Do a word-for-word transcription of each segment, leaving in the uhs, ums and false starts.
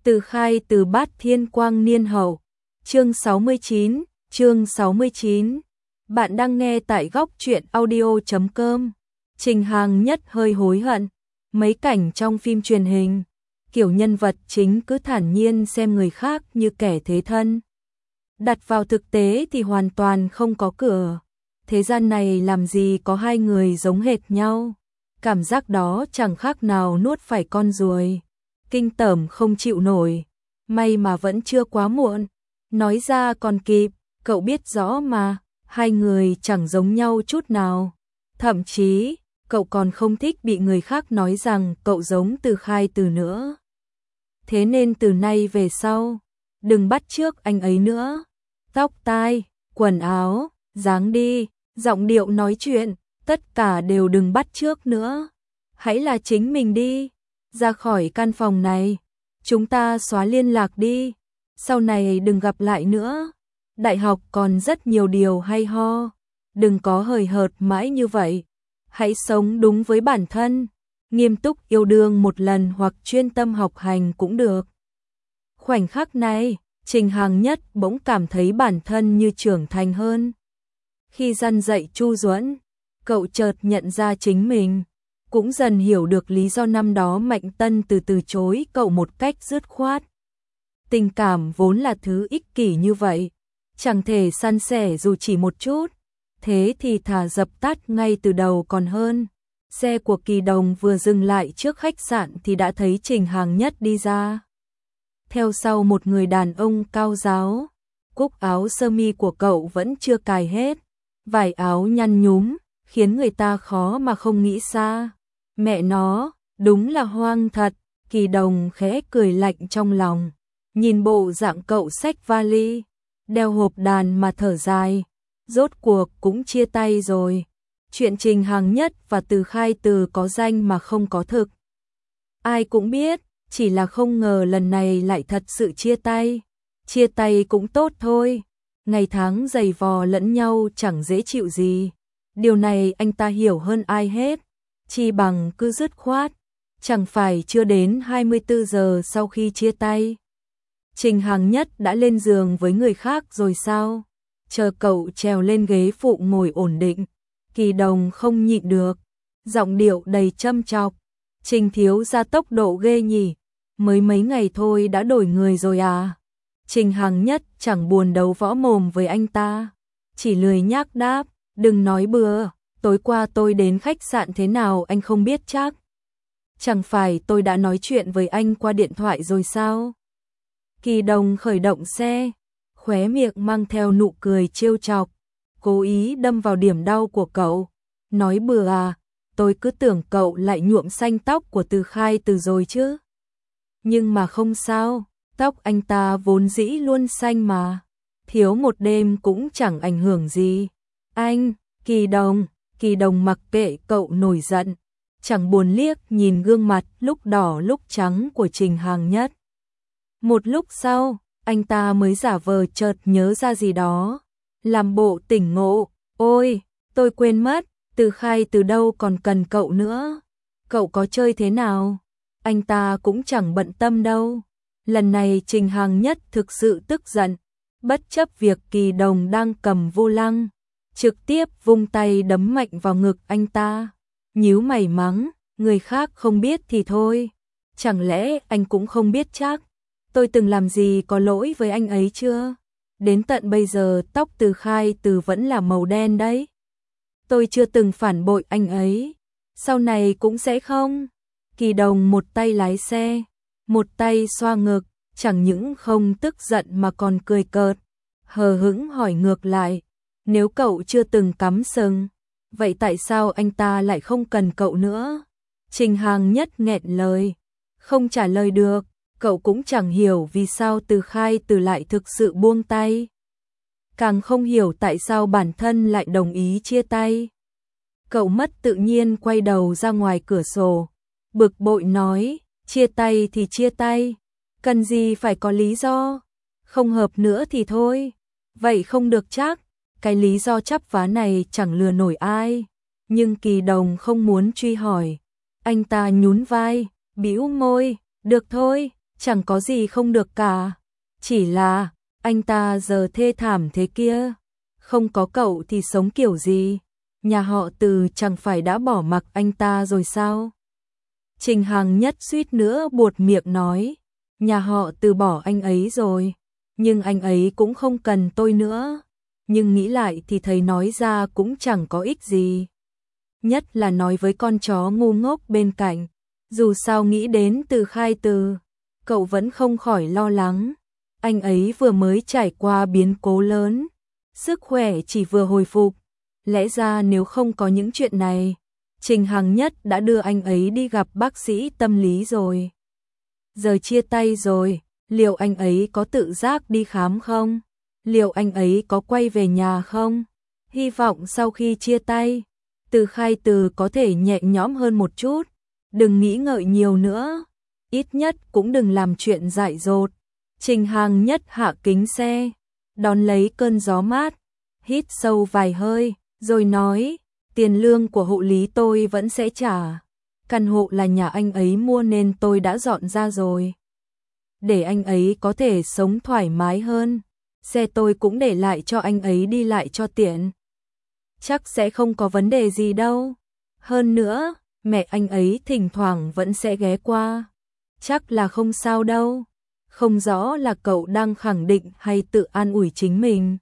Từ Khai Từ Bát Thiên Quang Niên Hậu. Chương sáu mươi chín, chương sáu mươi chín. Bạn đang nghe tại góc truyện audio chấm com. Trình Hàng Nhất hơi hối hận, mấy cảnh trong phim truyền hình, kiểu nhân vật chính cứ thản nhiên xem người khác như kẻ thế thân. Đặt vào thực tế thì hoàn toàn không có cửa. Thế gian này làm gì có hai người giống hệt nhau. Cảm giác đó chẳng khác nào nuốt phải con ruồi. Kinh tởm không chịu nổi. May mà vẫn chưa quá muộn. Nói ra còn kịp, cậu biết rõ mà, hai người chẳng giống nhau chút nào. Thậm chí, cậu còn không thích bị người khác nói rằng cậu giống Từ Khai Từ nữa. Thế nên từ nay về sau, đừng bắt chước anh ấy nữa. Tóc tai, quần áo, dáng đi, giọng điệu nói chuyện, tất cả đều đừng bắt chước nữa. Hãy là chính mình đi. Ra khỏi căn phòng này, chúng ta xóa liên lạc đi. Sau này đừng gặp lại nữa. Đại học còn rất nhiều điều hay ho. Đừng có hời hợt mãi như vậy. Hãy sống đúng với bản thân. Nghiêm túc yêu đương một lần hoặc chuyên tâm học hành cũng được. Khoảnh khắc này, Trình Hàng Nhất bỗng cảm thấy bản thân như trưởng thành hơn. Khi răn dạy Chu Duẫn, cậu chợt nhận ra chính mình, cũng dần hiểu được lý do năm đó Mạnh Tân từ từ chối cậu một cách dứt khoát. Tình cảm vốn là thứ ích kỷ như vậy, chẳng thể san sẻ dù chỉ một chút, thế thì thà dập tắt ngay từ đầu còn hơn. Xe của Kỳ Đồng vừa dừng lại trước khách sạn thì đã thấy Trình Hàng Nhất đi ra. Theo sau một người đàn ông cao ráo, cúc áo sơ mi của cậu vẫn chưa cài hết, vải áo nhăn nhúm, khiến người ta khó mà không nghĩ xa. Mẹ nó, đúng là hoang thật. Kỳ Đồng khẽ cười lạnh trong lòng, nhìn bộ dạng cậu xách vali, đeo hộp đàn mà thở dài. Rốt cuộc cũng chia tay rồi. Chuyện Trình Hàng Nhất và Từ Khai Từ có danh mà không có thực, ai cũng biết, chỉ là không ngờ lần này lại thật sự chia tay. Chia tay cũng tốt thôi, ngày tháng giày vò lẫn nhau chẳng dễ chịu gì. Điều này anh ta hiểu hơn ai hết, chi bằng cứ dứt khoát. Chẳng phải chưa đến hai mươi tư giờ sau khi chia tay, Trình Hàng Nhất đã lên giường với người khác rồi sao? Chờ cậu trèo lên ghế phụ ngồi ổn định, Kỳ Đồng không nhịn được, giọng điệu đầy châm chọc. Trình thiếu gia tốc độ ghê nhỉ, mới mấy ngày thôi đã đổi người rồi à? Trình Hàng Nhất chẳng buồn đấu võ mồm với anh ta, chỉ lười nhác đáp, đừng nói bừa, tối qua tôi đến khách sạn thế nào anh không biết chắc. Chẳng phải tôi đã nói chuyện với anh qua điện thoại rồi sao? Kỳ Đồng khởi động xe, khóe miệng mang theo nụ cười trêu chọc, cố ý đâm vào điểm đau của cậu. Nói bừa à, tôi cứ tưởng cậu lại nhuộm xanh tóc của Từ Khai Từ rồi chứ. Nhưng mà không sao, tóc anh ta vốn dĩ luôn xanh mà, thiếu một đêm cũng chẳng ảnh hưởng gì. Anh, Kỳ Đồng, Kỳ Đồng mặc kệ cậu nổi giận, chẳng buồn liếc nhìn gương mặt lúc đỏ lúc trắng của Trình Hàng Nhất. Một lúc sau, anh ta mới giả vờ chợt nhớ ra gì đó, làm bộ tỉnh ngộ. Ôi, tôi quên mất, Từ Khai Từ đâu còn cần cậu nữa. Cậu có chơi thế nào? Anh ta cũng chẳng bận tâm đâu. Lần này Trình Hàng Nhất thực sự tức giận, bất chấp việc Kỳ Đồng đang cầm vô lăng, trực tiếp vung tay đấm mạnh vào ngực anh ta. Nhíu mày mắng, người khác không biết thì thôi, chẳng lẽ anh cũng không biết chắc? Tôi từng làm gì có lỗi với anh ấy chưa? Đến tận bây giờ tóc Từ Khai Từ vẫn là màu đen đấy. Tôi chưa từng phản bội anh ấy, sau này cũng sẽ không. Kỳ Đồng một tay lái xe, một tay xoa ngực, chẳng những không tức giận mà còn cười cợt, hờ hững hỏi ngược lại, nếu cậu chưa từng cắm sừng, vậy tại sao anh ta lại không cần cậu nữa? Trình Hàng Nhất nghẹn lời, không trả lời được. Cậu cũng chẳng hiểu vì sao Từ Khai Từ lại thực sự buông tay, càng không hiểu tại sao bản thân lại đồng ý chia tay. Cậu mất tự nhiên quay đầu ra ngoài cửa sổ, bực bội nói, chia tay thì chia tay, cần gì phải có lý do, không hợp nữa thì thôi. Vậy không được chắc, cái lý do chắp vá này chẳng lừa nổi ai. Nhưng Kỳ Đồng không muốn truy hỏi, anh ta nhún vai, bĩu môi, được thôi. chẳng có gì không được cả. Chỉ là, anh ta giờ thê thảm thế kia. Không có cậu thì sống kiểu gì? Nhà họ Từ chẳng phải đã bỏ mặc anh ta rồi sao? Trình Hằng Nhất suýt nữa buột miệng nói. Nhà họ Từ bỏ anh ấy rồi. Nhưng anh ấy cũng không cần tôi nữa. Nhưng nghĩ lại thì thấy nói ra cũng chẳng có ích gì. Nhất là nói với con chó ngu ngốc bên cạnh. Dù sao nghĩ đến Từ Khai Từ, cậu vẫn không khỏi lo lắng. Anh ấy vừa mới trải qua biến cố lớn, sức khỏe chỉ vừa hồi phục. Lẽ ra nếu không có những chuyện này, Trình Hằng Nhất đã đưa anh ấy đi gặp bác sĩ tâm lý rồi. Giờ chia tay rồi, liệu anh ấy có tự giác đi khám không? Liệu anh ấy có quay về nhà không? Hy vọng sau khi chia tay, Từ Khai Từ có thể nhẹ nhõm hơn một chút. Đừng nghĩ ngợi nhiều nữa, ít nhất cũng đừng làm chuyện dại dột. Trình Hằng Nhất hạ kính xe, đón lấy cơn gió mát, hít sâu vài hơi, rồi nói, tiền lương của hộ lý tôi vẫn sẽ trả. Căn hộ là nhà anh ấy mua nên tôi đã dọn ra rồi. Để anh ấy có thể sống thoải mái hơn, xe tôi cũng để lại cho anh ấy đi lại cho tiện. Chắc sẽ không có vấn đề gì đâu. Hơn nữa, mẹ anh ấy thỉnh thoảng vẫn sẽ ghé qua. Chắc là không sao đâu. Không rõ là cậu đang khẳng định hay tự an ủi chính mình.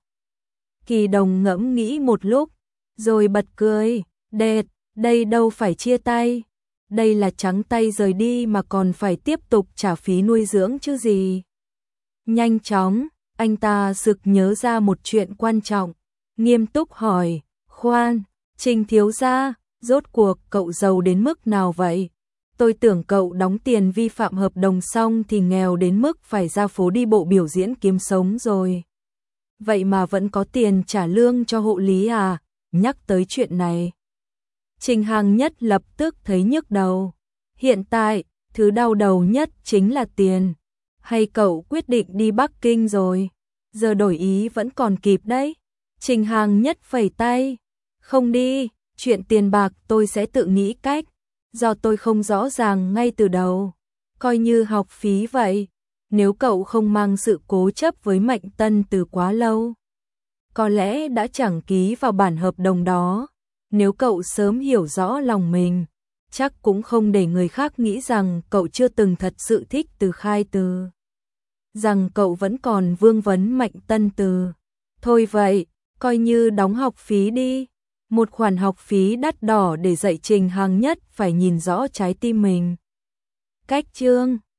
Kỳ Đồng ngẫm nghĩ một lúc, rồi bật cười. Đệt, đây đâu phải chia tay. Đây là trắng tay rời đi mà còn phải tiếp tục trả phí nuôi dưỡng chứ gì. Nhanh chóng, anh ta sực nhớ ra một chuyện quan trọng. Nghiêm túc hỏi, khoan, Trình thiếu gia, rốt cuộc cậu giàu đến mức nào vậy? Tôi tưởng cậu đóng tiền vi phạm hợp đồng xong thì nghèo đến mức phải ra phố đi bộ biểu diễn kiếm sống rồi. Vậy mà vẫn có tiền trả lương cho hộ lý à? Nhắc tới chuyện này, Trình Hằng Nhất lập tức thấy nhức đầu. Hiện tại, thứ đau đầu nhất chính là tiền. Hay cậu quyết định đi Bắc Kinh rồi? Giờ đổi ý vẫn còn kịp đấy. Trình Hằng Nhất phẩy tay. Không đi, chuyện tiền bạc tôi sẽ tự nghĩ cách. Do tôi không rõ ràng ngay từ đầu. Coi như học phí vậy. Nếu cậu không mang sự cố chấp với Mạnh Tân từ quá lâu, có lẽ đã chẳng ký vào bản hợp đồng đó. Nếu cậu sớm hiểu rõ lòng mình, chắc cũng không để người khác nghĩ rằng cậu chưa từng thật sự thích Từ Khai Từ. Rằng cậu vẫn còn vương vấn Mạnh Tân Từ. Thôi vậy, coi như đóng học phí đi. Một khoản học phí đắt đỏ để dạy Trình Hằng Nhất phải nhìn rõ trái tim mình. Cách chương